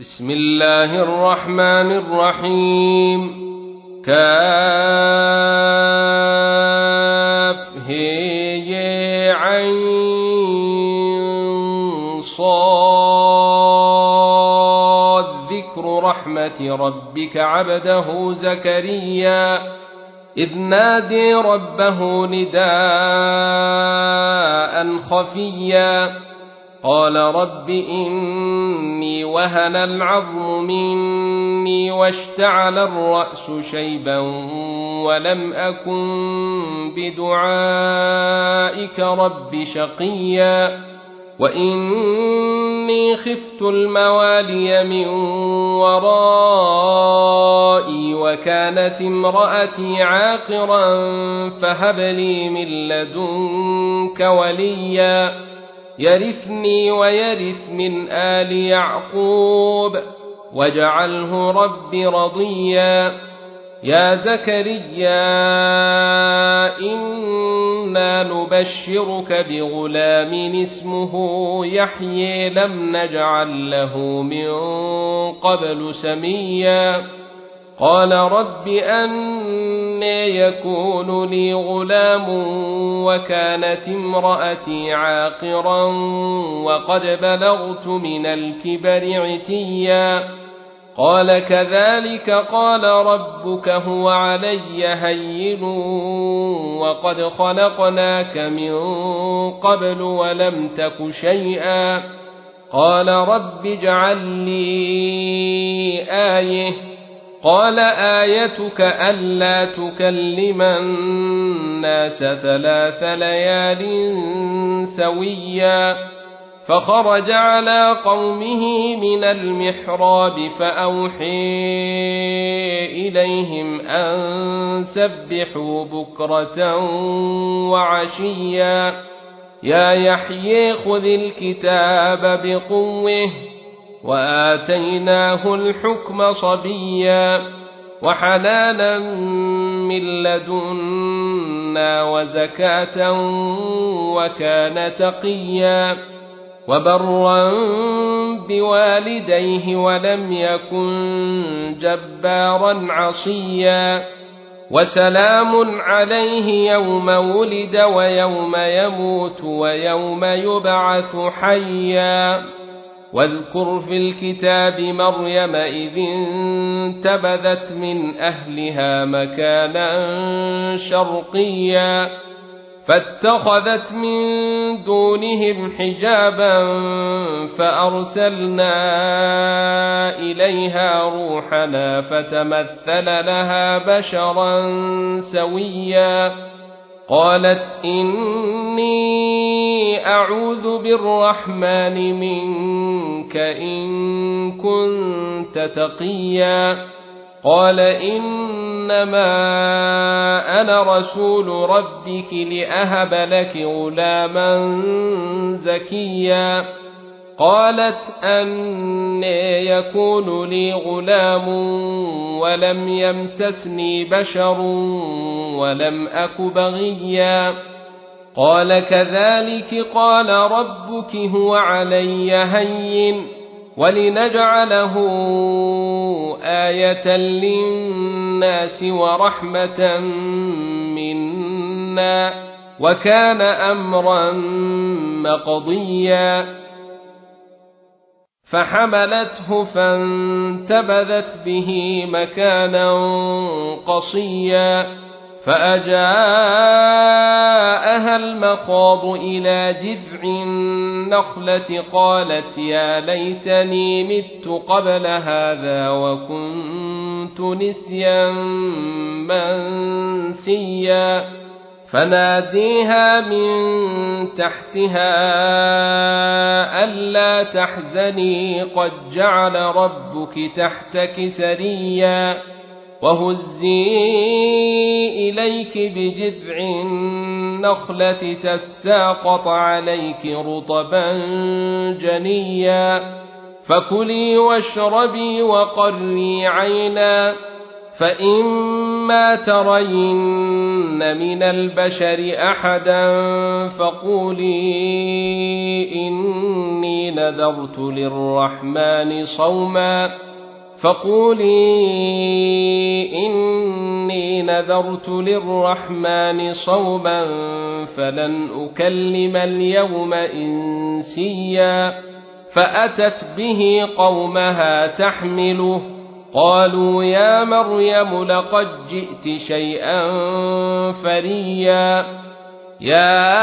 بسم الله الرحمن الرحيم. كافها صاد. ذكر رحمة ربك عبده زكريا إذ نادي ربه نداء خفيا قال رب إني وهن العظم مني واشتعل الرأس شيبا ولم أكن بدعائك رب شقيا وإني خفت الموالي من ورائي وكانت امرأتي عاقرا فهب لي من لدنك وليا يرثني ويرث من آل يعقوب واجعله رب رضيا. يا زكريا إنا نبشرك بغلام اسمه يحيى لم نجعل له من قبل سميا قال رب أنى يكون لي غلام وكانت امرأتي عاقرا وقد بلغت من الكبر عتيا قال كذلك قال ربك هو علي هين وقد خلقناك من قبل ولم تك شيئا قال رب اجعل لي آية قال آيتك ألا تكلم الناس 3 ليال سويا فخرج على قومه من المحراب فأوحي إليهم أن سبحوا بكرة وعشيا يا يحيى خذ الكتاب بقوه وآتيناه الحكم صبيا وحنانا من لدنا وزكاة وكان تقيا وبرا بوالديه ولم يكن جبارا عصيا وسلام عليه يوم ولد ويوم يموت ويوم يبعث حيا واذكر في الكتاب مريم إذ انتبذت من أهلها مكانا شرقيا فاتخذت من دونهم حجابا فأرسلنا إليها روحنا فتمثل لها بشرا سويا قالت إني أعوذ بالرحمن منك إن كنت تقيا قال إنما أنا رسول ربك لأهب لك غلاما زكيا قالت أنى يكون لي غلام ولم يمسسني بشر ولم أك بغيا قال كذلك قال ربك هو علي هين ولنجعله آية للناس ورحمة منا وكان أمرا مقضيا فحملته فانتبذت به مكانا قصيا فأجاءها المخاض إلى جذع النخلة قالت يا ليتني مت قبل هذا وكنت نسيا منسيا فناديها من تحتها ألا تحزني قد جعل ربك تحتك سريا وهزي إليك بجذع النخلة تساقط عليك رطبا جنيا فكلي واشربي وقري عينا فإما ترين من البشر أحدا فقولي إني نذرت للرحمن صوما فلن أكلم اليوم إنسيا فأتت به قومها تحمله قالوا يا مريم لقد جئت شيئا فريا يا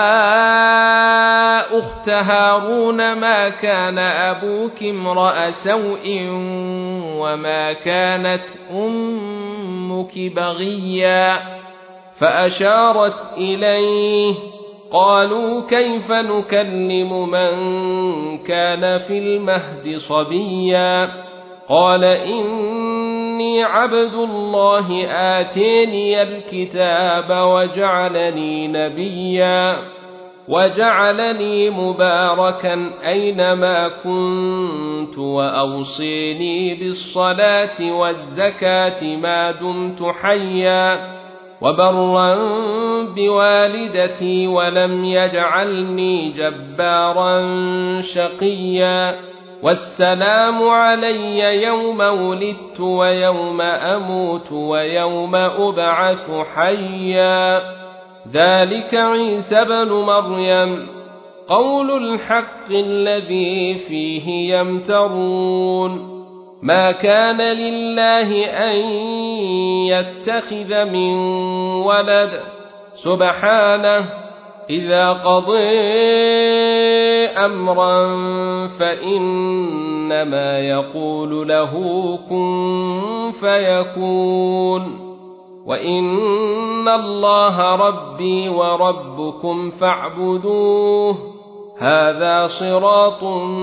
أخت هارون ما كان أبوك امرأ سوء وما كانت أمك بغيا فأشارت إليه قالوا كيف نكلم من كان في المهد صبيا قال إني عبد الله آتيني الكتاب وجعلني نبيا وجعلني مباركا أينما كنت وأوصيني بالصلاة والزكاة ما دمت حيا وبرا بوالدتي ولم يجعلني جبارا شقيا والسلام علي يوم ولدت ويوم أموت ويوم أبعث حيا ذلك عيسى بن مريم قول الحق الذي فيه يمترون ما كان لله أن يتخذ من ولد سبحانه إذا قضى أمرا فإنما يقول له كن فيكون وإن الله ربي وربكم فاعبدوه هذا صراط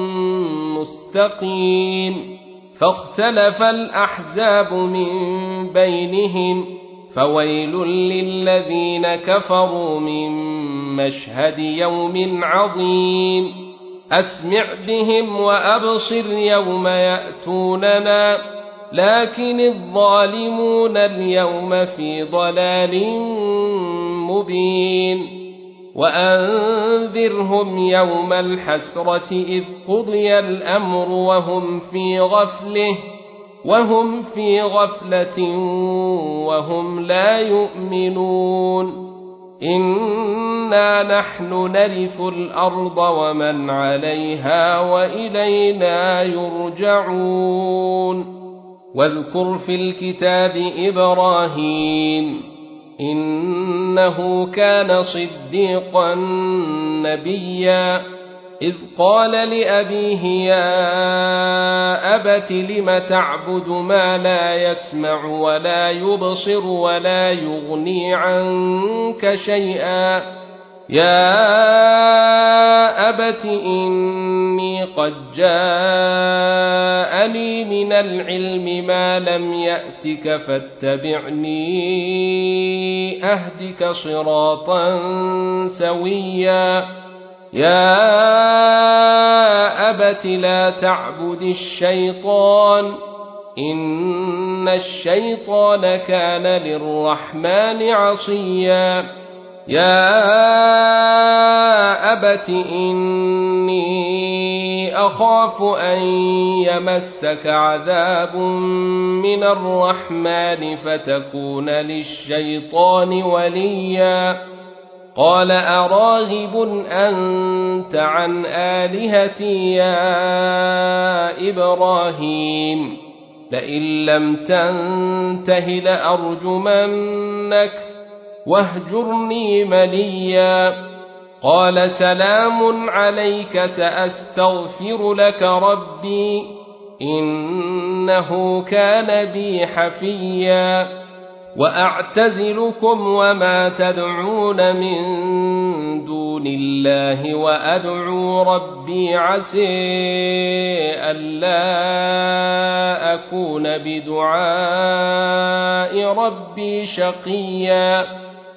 مستقيم فاختلف الأحزاب من بينهم فويل للذين كفروا من مشهد يوم عظيم أسمع بهم وأبصر يوم يأتوننا لكن الظالمون اليوم في ضلال مبين وأنذرهم يوم الحسرة إذ قضي الأمر وهم في غفلة وهم لا يؤمنون إنا نحن نرث الأرض ومن عليها وإلينا يرجعون واذكر في الكتاب إبراهيم إنه كان صديقا نبيا إذ قال لأبيه يا أبت لم تعبد ما لا يسمع ولا يبصر ولا يغني عنك شيئا يا أبت إني قد جاءني من العلم ما لم يأتك فاتبعني أهدك صراطا سويا يا أبت لا تعبد الشيطان إن الشيطان كان للرحمن عصيا يا أبت إني أخاف أن يمسك عذاب من الرحمن فتكون للشيطان وليا قال أراغب أنت عن آلهتي يا إبراهيم لئن لم تنته لأرجمنك واهجرني مليا قال سلام عليك سأستغفر لك ربي إنه كان بي حفيا وأعتزلكم وما تدعون من دون الله وأدعو ربي عسى ألا أكون بدعاء ربي شقيا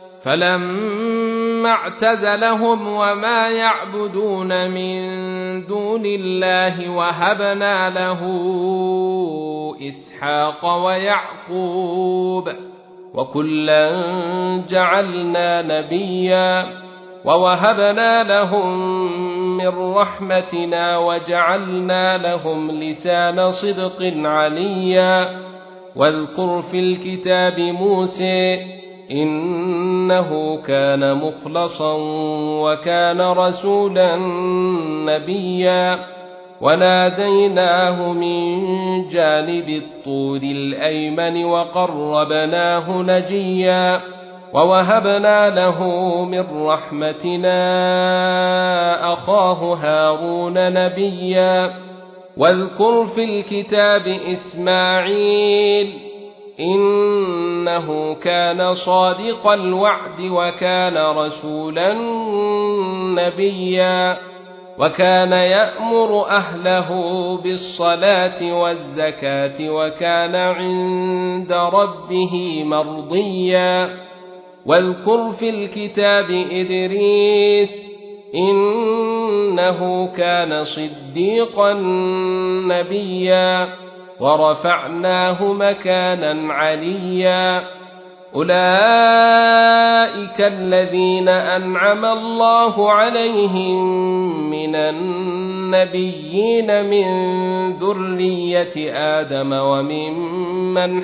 فلما اعتزلهم وما يعبدون من دون الله وهبنا له إسحاق ويعقوب وكلا جعلنا نبيا ووهبنا لهم من رحمتنا وجعلنا لهم لسان صدق عليا واذكر في الكتاب موسى إنه كان مخلصا وكان رسولا نبيا وناديناه من جانب الطور الأيمن وقربناه نجيا ووهبنا له من رحمتنا أخاه هارون نبيا واذكر في الكتاب إسماعيل إنه كان صادق الوعد وكان رسولا نبيا وكان يأمر أهله بالصلاة والزكاة وكان عند ربه مرضيا واذكر في الكتاب إدريس إنه كان صديقا نبيا ورفعناه مكانا عليا أولئك الذين أنعم الله عليهم من النبيين من ذرية آدم وممن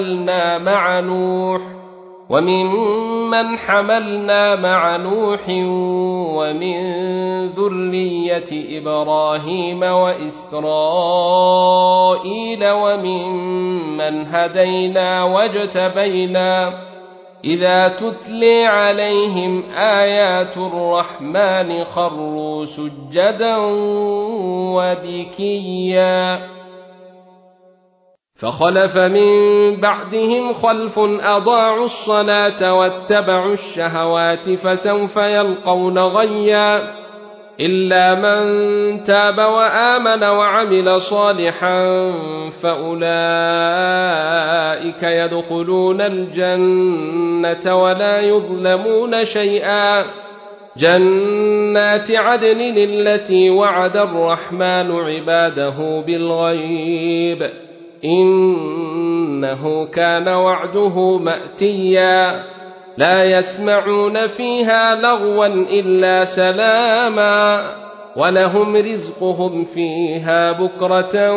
حملنا مع نوح ومن ذرية إبراهيم وإسرائيل وممن هدينا واجتبينا إذا تتلي عليهم آيات الرحمن خروا سجدا وبكيا فخلف من بعدهم خلف أضاعوا الصلاة واتبعوا الشهوات فسوف يلقون غيا إلا من تاب وآمن وعمل صالحا فأولئك يدخلون الجنة ولا يظلمون شيئا جنات عدن التي وعد الرحمن عباده بالغيب إنه كان وعده مأتيا لا يسمعون فيها لغوا إلا سلاما ولهم رزقهم فيها بكرة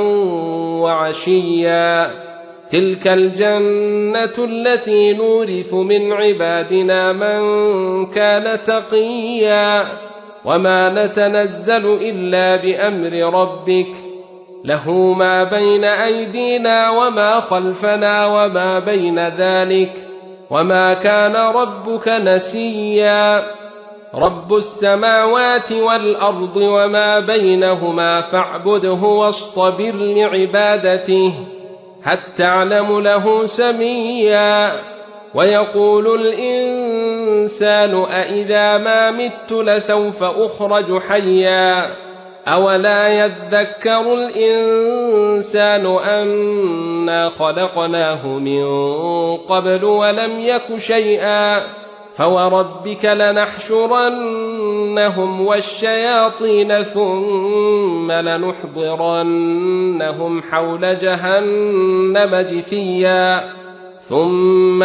وعشيا تلك الجنة التي نورث من عبادنا من كان تقيا وما نتنزل إلا بأمر ربك له ما بين أيدينا وما خلفنا وما بين ذلك وما كان ربك نسيا رب السماوات والأرض وما بينهما فاعبده واصطبر لعبادته هل تعلم له سميا ويقول الإنسان أإذا ما مت لسوف أخرج حيا أولا يذكر الإنسان أنا خلقناه من قبل ولم يك شيئا فوربك لنحشرنهم والشياطين ثم لنحضرنهم حول جهنم جثيا ثم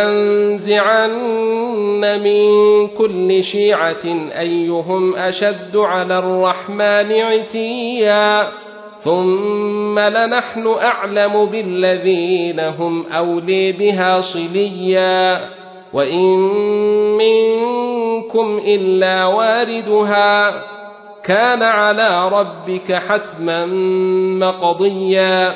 لننزعن من كل شيعة أيهم أشد على الرحمن عتيا ثم لنحن أعلم بالذين هم أولي بها صليا وإن منكم إلا واردها كان على ربك حتما مقضيا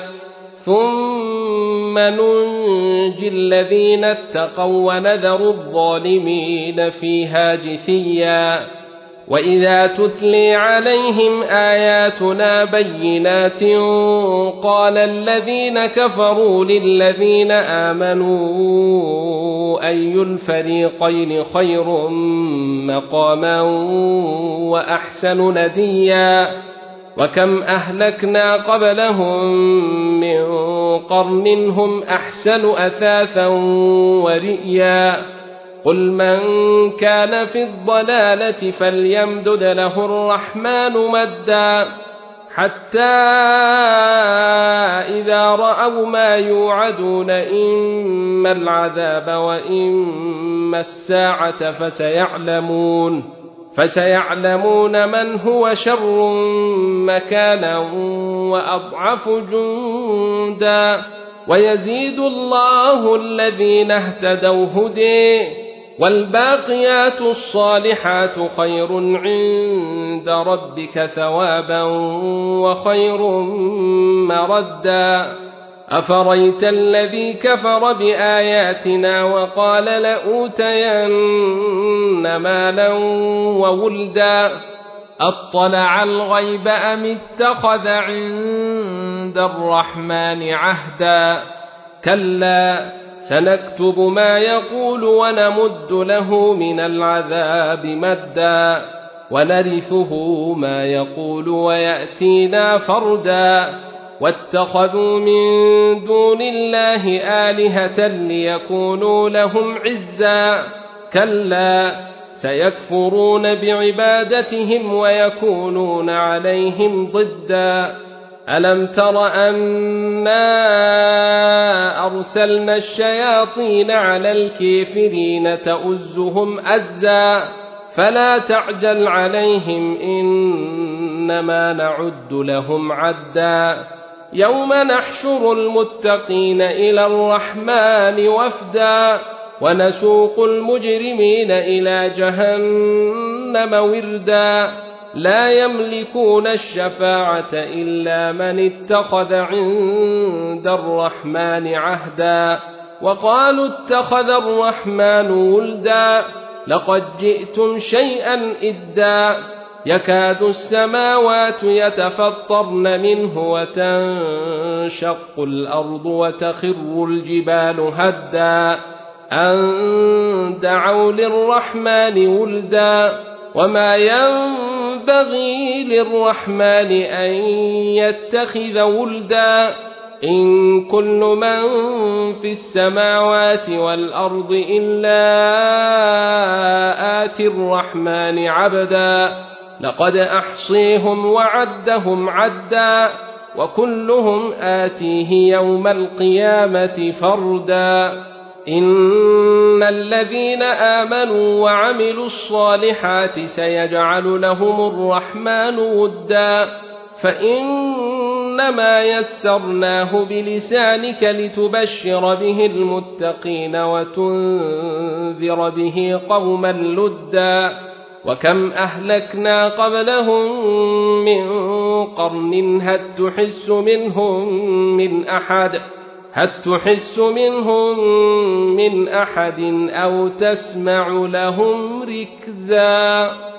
ثم ننجي الذين اتقوا ونذر الظالمين فيها جثيا وإذا تتلي عليهم آياتنا بينات قال الذين كفروا للذين آمنوا أي الفريقين خير مقاما وأحسن نديا وكم أهلكنا قبلهم من قرن هم أحسن أثاثا ورئيا قل من كان في الضلالة فليمدد له الرحمن مدا حتى إذا رأوا ما يوعدون إما العذاب وإما الساعة فسيعلمون من هو شر مكانا وأضعف جندا ويزيد الله الذين اهتدوا هدى والباقيات الصالحات خير عند ربك ثوابا وخير مردا أفريت الذي كفر بآياتنا وقال لأوتين مالا وولدا أطلع الغيب أم اتخذ عند الرحمن عهدا كلا سنكتب ما يقول ونمد له من العذاب مدا ونرثه ما يقول ويأتينا فردا واتخذوا من دون الله آلهة ليكونوا لهم عزا كلا سيكفرون بعبادتهم ويكونون عليهم ضدا ألم تر أنا أرسلنا الشياطين على الكافرين تؤزهم أزا فلا تعجل عليهم إنما نعد لهم عدا يوم نحشر المتقين إلى الرحمن وفدا ونسوق المجرمين إلى جهنم وردا لا يملكون الشفاعة إلا من اتخذ عند الرحمن عهدا وقالوا اتخذ الرحمن ولدا لقد جئتم شيئا إدا يكاد السماوات يتفطرن منه وتنشق الأرض وتخر الجبال هدا أن دعوا للرحمن ولدا وما ينبغي للرحمن أن يتخذ ولدا إن كل من في السماوات والأرض إلا آتي الرحمن عبدا لقد أحصيهم وعدهم عدا وكلهم آتيه يوم القيامة فردا إن الذين آمنوا وعملوا الصالحات سيجعل لهم الرحمن ودا فإنما يسرناه بلسانك لتبشر به المتقين وتنذر به قوما لدا وكم أهلكنا قبلهم من قرن هل تحس منهم من أحد أو تسمع لهم ركزا